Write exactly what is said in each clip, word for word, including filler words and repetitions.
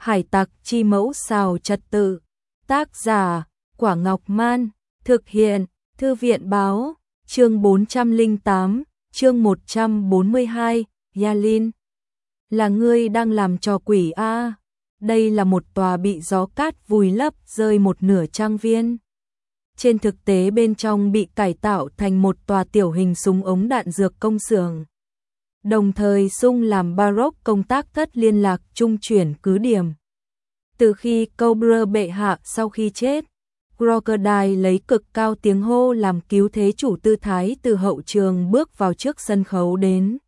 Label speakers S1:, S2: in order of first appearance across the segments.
S1: Hải tặc chi mẫu xào trật tự. Tác giả, Quả Ngọc Man. Thực hiện, Thư viện báo. Chương bốn trăm lẻ tám, chương một trăm bốn mươi hai, Yalin. Là ngươi đang làm trò quỷ a? Đây là một tòa bị gió cát vùi lấp rơi một nửa trang viên. Trên thực tế bên trong bị cải tạo thành một tòa tiểu hình súng ống đạn dược công xưởng. Đồng thời sung làm Baroque công tác thất liên lạc trung chuyển cứ điểm. Từ khi Cobra bệ hạ sau khi chết, Crocodile lấy cực cao tiếng hô làm cứu thế chủ tư thái từ hậu trường bước vào trước sân khấu đến.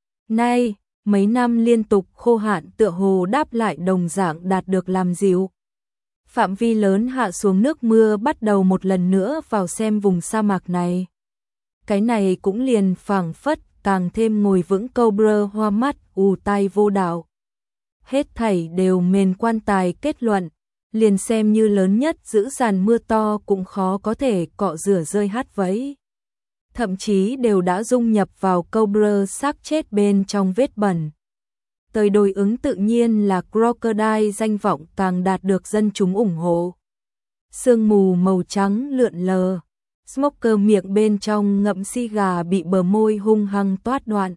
S1: Nay, mấy năm liên tục khô hạn tựa hồ đáp lại đồng dạng đạt được làm dịu. Phạm vi lớn hạ xuống nước mưa bắt đầu một lần nữa vào xem vùng sa mạc này. Cái này cũng liền phảng phất càng thêm ngồi vững Cobra hoa mắt ù tai vô đạo. Hết thảy đều mền quan tài kết luận, liền xem như lớn nhất giữ dàn mưa to cũng khó có thể cọ rửa rơi hát vấy. Thậm chí đều đã dung nhập vào Cobra xác chết bên trong vết bẩn. Tới đối ứng tự nhiên là Crocodile danh vọng càng đạt được dân chúng ủng hộ. Sương mù màu trắng lượn lờ, Smoker miệng bên trong ngậm xì gà bị bờ môi hung hăng toát đoạn.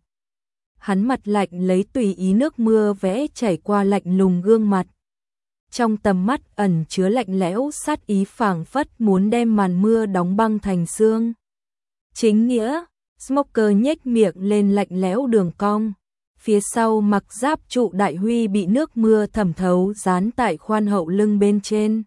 S1: Hắn mặt lạnh lấy tùy ý nước mưa vẽ chảy qua lạnh lùng gương mặt. Trong tầm mắt ẩn chứa lạnh lẽo sát ý phảng phất muốn đem màn mưa đóng băng thành xương. Chính nghĩa, Smoker nhếch miệng lên lạnh lẽo đường cong. Phía sau mặc giáp trụ đại huy bị nước mưa thẩm thấu dán tại khoan hậu lưng bên trên.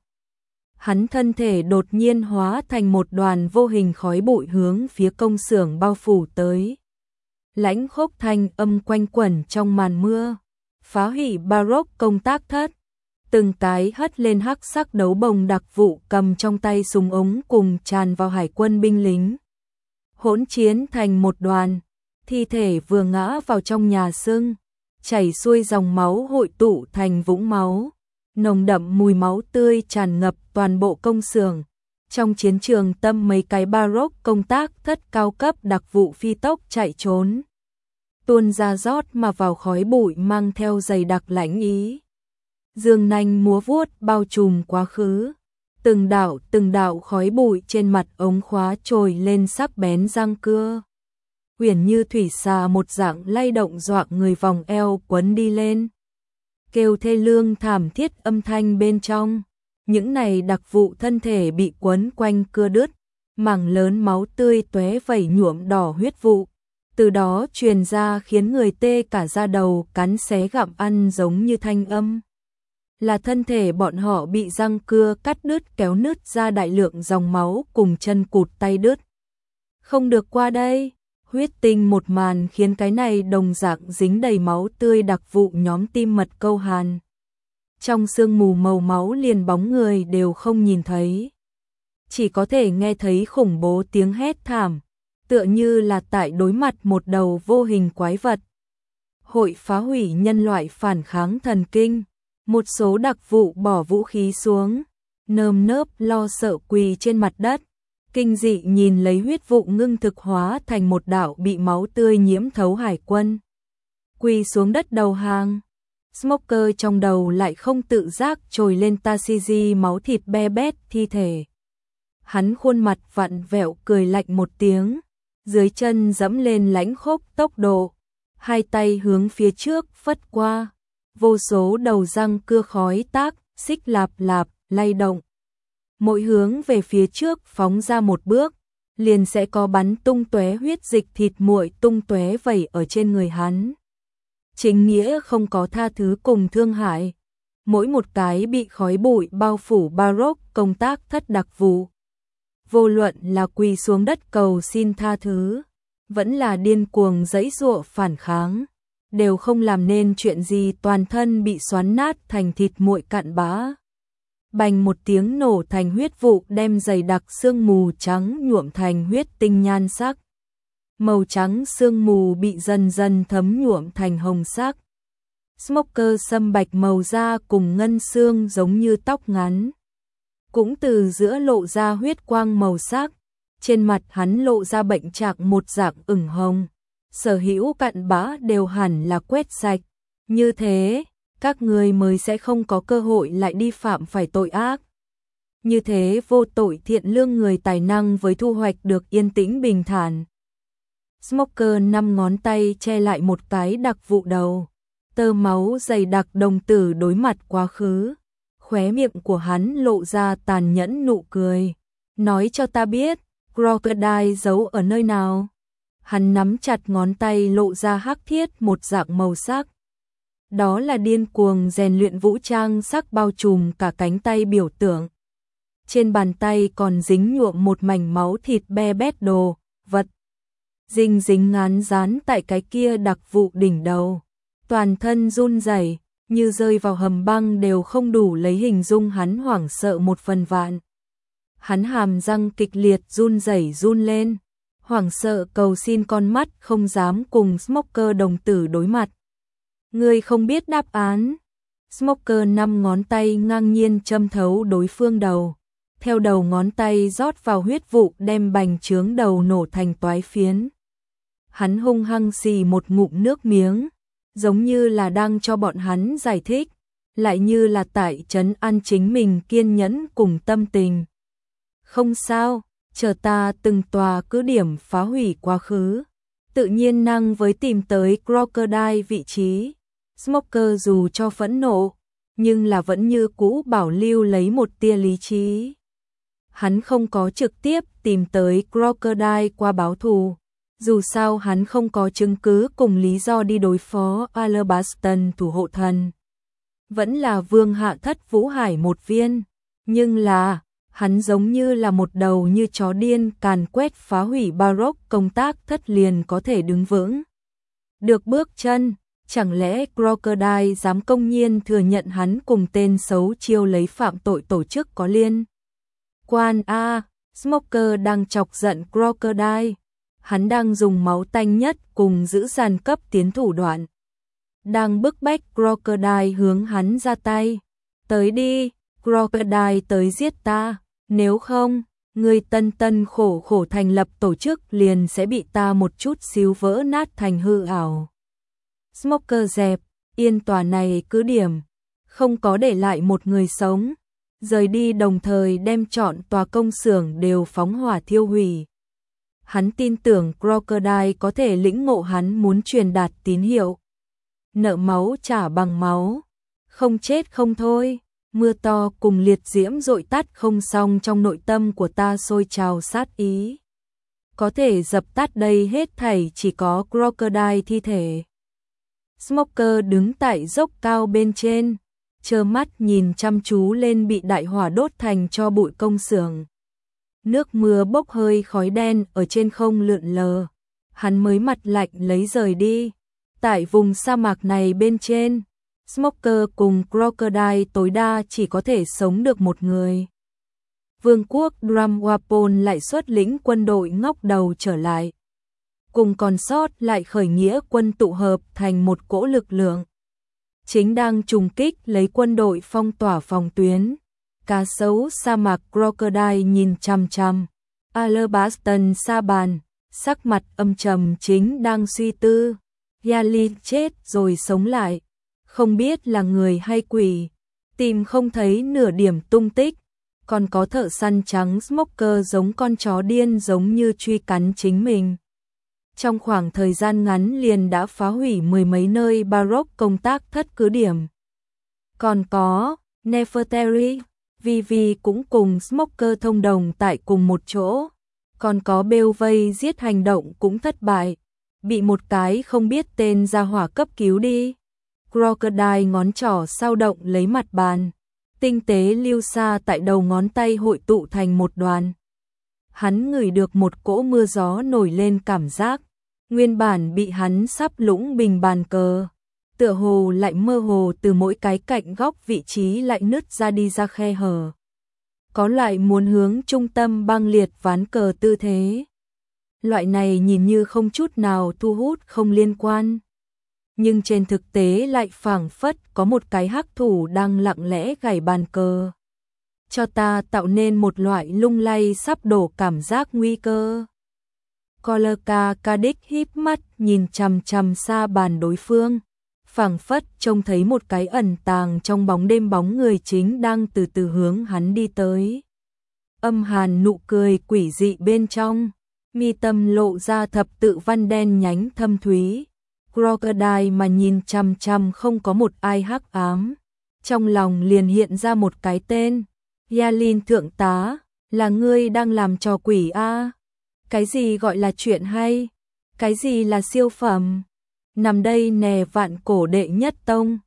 S1: Hắn thân thể đột nhiên hóa thành một đoàn vô hình khói bụi hướng phía công xưởng bao phủ tới. Lãnh khốc thanh âm quanh quẩn trong màn mưa, phá hủy Baroque công tác thất. Từng cái hất lên hắc sắc đấu bồng đặc vụ cầm trong tay súng ống cùng tràn vào hải quân binh lính. Hỗn chiến thành một đoàn, thi thể vừa ngã vào trong nhà xương, chảy xuôi dòng máu hội tụ thành vũng máu. Nồng đậm mùi máu tươi tràn ngập toàn bộ công xưởng. Trong chiến trường tâm mấy cái Baroque công tác thất cao cấp đặc vụ phi tốc chạy trốn. Tuôn ra rót mà vào khói bụi mang theo dày đặc lãnh ý. Dương nanh múa vuốt bao trùm quá khứ. Từng đạo từng đạo khói bụi trên mặt ống khóa trồi lên sắc bén răng cưa. Uyển như thủy xà một dạng lay động dọa người vòng eo quấn đi lên. Kêu thê lương thảm thiết âm thanh bên trong. Những này đặc vụ thân thể bị quấn quanh cưa đứt, mảng lớn máu tươi tóe vẩy nhuộm đỏ huyết vụ. Từ đó truyền ra khiến người tê cả da đầu cắn xé gặm ăn giống như thanh âm. Là thân thể bọn họ bị răng cưa cắt đứt kéo nứt ra đại lượng dòng máu cùng chân cụt tay đứt. Không được qua đây, huyết tinh một màn khiến cái này đồng dạng dính đầy máu tươi đặc vụ nhóm tim mật câu hàn. Trong sương mù màu máu liền bóng người đều không nhìn thấy. Chỉ có thể nghe thấy khủng bố tiếng hét thảm, tựa như là tại đối mặt một đầu vô hình quái vật. Hội phá hủy nhân loại phản kháng thần kinh. Một số đặc vụ bỏ vũ khí xuống, nơm nớp lo sợ quỳ trên mặt đất. Kinh dị nhìn lấy huyết vụ ngưng thực hóa thành một đạo bị máu tươi nhiễm thấu hải quân. Quỳ xuống đất đầu hàng. Smoker trong đầu lại không tự giác trồi lên Tashizi máu thịt be bét thi thể. Hắn khuôn mặt vặn vẹo cười lạnh một tiếng, dưới chân dẫm lên lãnh khốc tốc độ, hai tay hướng phía trước phất qua, vô số đầu răng cưa khói tác, xích lạp lạp, lay động. Mỗi hướng về phía trước phóng ra một bước, liền sẽ có bắn tung tóe huyết dịch thịt muội tung tóe vẩy ở trên người hắn. Chính nghĩa không có tha thứ cùng thương hại. Mỗi một cái bị khói bụi bao phủ Baroque công tác thất đặc vụ. Vô luận là quỳ xuống đất cầu xin tha thứ, vẫn là điên cuồng giãy giụa phản kháng, đều không làm nên chuyện gì, toàn thân bị xoắn nát thành thịt muội cặn bã. Bành một tiếng nổ thành huyết vụ đem dày đặc sương mù trắng nhuộm thành huyết tinh nhan sắc. Màu trắng sương mù bị dần dần thấm nhuộm thành hồng sắc. Smoker sâm bạch màu da cùng ngân xương giống như tóc ngắn. Cũng từ giữa lộ ra huyết quang màu sắc. Trên mặt hắn lộ ra bệnh trạng một dạng ửng hồng. Sở hữu cặn bã đều hẳn là quét sạch. Như thế, các ngươi mới sẽ không có cơ hội lại đi phạm phải tội ác. Như thế vô tội thiện lương người tài năng với thu hoạch được yên tĩnh bình thản. Smoker năm ngón tay che lại một cái đặc vụ đầu, tơ máu dày đặc đồng tử đối mặt quá khứ. Khóe miệng của hắn lộ ra tàn nhẫn nụ cười. Nói cho ta biết, Crocodile giấu ở nơi nào? Hắn nắm chặt ngón tay lộ ra hắc thiết một dạng màu sắc. Đó là điên cuồng rèn luyện vũ trang sắc bao trùm cả cánh tay biểu tượng. Trên bàn tay còn dính nhuộm một mảnh máu thịt be bét đồ, vật. Dinh dính ngán dán tại cái kia đặc vụ đỉnh đầu. Toàn thân run rẩy, như rơi vào hầm băng đều không đủ lấy hình dung hắn hoảng sợ một phần vạn. Hắn hàm răng kịch liệt run rẩy run lên, hoảng sợ cầu xin con mắt không dám cùng Smoker đồng tử đối mặt. Ngươi không biết đáp án. Smoker năm ngón tay ngang nhiên châm thấu đối phương đầu. Theo đầu ngón tay rót vào huyết vụ đem bành trướng đầu nổ thành toái phiến. Hắn hung hăng xì một ngụm nước miếng, giống như là đang cho bọn hắn giải thích, lại như là tại trấn an chính mình kiên nhẫn cùng tâm tình. Không sao, chờ ta từng tòa cứ điểm phá hủy quá khứ, tự nhiên năng với tìm tới Crocodile vị trí. Smoker dù cho phẫn nộ, nhưng là vẫn như cũ bảo lưu lấy một tia lý trí. Hắn không có trực tiếp tìm tới Crocodile qua báo thù, dù sao hắn không có chứng cứ cùng lý do đi đối phó Alabaston thủ hộ thần. Vẫn là vương hạ thất vũ hải một viên, nhưng là, hắn giống như là một đầu như chó điên càn quét phá hủy Baroque công tác thất liền có thể đứng vững. Được bước chân, chẳng lẽ Crocodile dám công nhiên thừa nhận hắn cùng tên xấu chiêu lấy phạm tội tổ chức có liên quan a? Smoker đang chọc giận Crocodile. Hắn đang dùng máu tanh nhất cùng giữ dàn cấp tiến thủ đoạn. Đang bức bách Crocodile hướng hắn ra tay. Tới đi, Crocodile tới giết ta. Nếu không, người tân tân khổ khổ thành lập tổ chức liền sẽ bị ta một chút xíu vỡ nát thành hư ảo. Smoker dẹp, yên tòa này cứ điểm. Không có để lại một người sống. Rời đi đồng thời đem trọn tòa công xưởng đều phóng hỏa thiêu hủy. Hắn tin tưởng Crocodile có thể lĩnh ngộ hắn muốn truyền đạt tín hiệu. Nợ máu trả bằng máu. Không chết không thôi. Mưa to cùng liệt diễm dội tắt không xong trong nội tâm của ta sôi trào sát ý. Có thể dập tắt đây hết thảy chỉ có Crocodile thi thể. Smoker đứng tại dốc cao bên trên, trơ mắt nhìn chăm chú lên bị đại hỏa đốt thành cho bụi công xưởng. Nước mưa bốc hơi khói đen ở trên không lượn lờ. Hắn mới mặt lạnh lấy rời đi. Tại vùng sa mạc này bên trên, Smoker cùng Crocodile tối đa chỉ có thể sống được một người. Vương quốc Drumwapol lại xuất lĩnh quân đội ngóc đầu trở lại. Cùng còn sót lại khởi nghĩa quân tụ hợp thành một cỗ lực lượng. Chính đang trùng kích lấy quân đội phong tỏa phòng tuyến. Cá sấu sa mạc Crocodile nhìn chằm chằm. Alabaston sa bàn, sắc mặt âm trầm chính đang suy tư. Yali chết rồi sống lại. Không biết là người hay quỷ. Tìm không thấy nửa điểm tung tích. Còn có thợ săn trắng Smoker giống con chó điên giống như truy cắn chính mình. Trong khoảng thời gian ngắn liền đã phá hủy mười mấy nơi Baroque công tác thất cứ điểm. Còn có Nefertari, Vivi cũng cùng Smoker thông đồng tại cùng một chỗ. Còn có bêu vây giết hành động cũng thất bại. Bị một cái không biết tên ra hỏa cấp cứu đi. Crocodile ngón trỏ sao động lấy mặt bàn. Tinh tế lưu xa tại đầu ngón tay hội tụ thành một đoàn. Hắn ngửi được một cỗ mưa gió nổi lên cảm giác. Nguyên bản bị hắn sắp lũng bình bàn cờ. Tựa hồ lại mơ hồ từ mỗi cái cạnh góc vị trí lại nứt ra đi ra khe hở. Có loại muốn hướng trung tâm băng liệt ván cờ tư thế. Loại này nhìn như không chút nào thu hút không liên quan. Nhưng trên thực tế lại phảng phất có một cái hắc thủ đang lặng lẽ gảy bàn cờ. Cho ta tạo nên một loại lung lay sắp đổ cảm giác nguy cơ. Colorca Cadic híp mắt nhìn chằm chằm xa bàn đối phương. phảng phất trông thấy một cái ẩn tàng trong bóng đêm bóng người chính đang từ từ hướng hắn đi tới. Âm hàn nụ cười quỷ dị bên trong, mi tâm lộ ra thập tự văn đen nhánh thâm thúy. Crocodile mà nhìn chằm chằm không có một ai hắc ám. Trong lòng liền hiện ra một cái tên. Yalin thượng tá, là ngươi đang làm trò quỷ a? Cái gì gọi là chuyện hay? Cái gì là siêu phẩm? Nằm đây nè vạn cổ đệ nhất tông,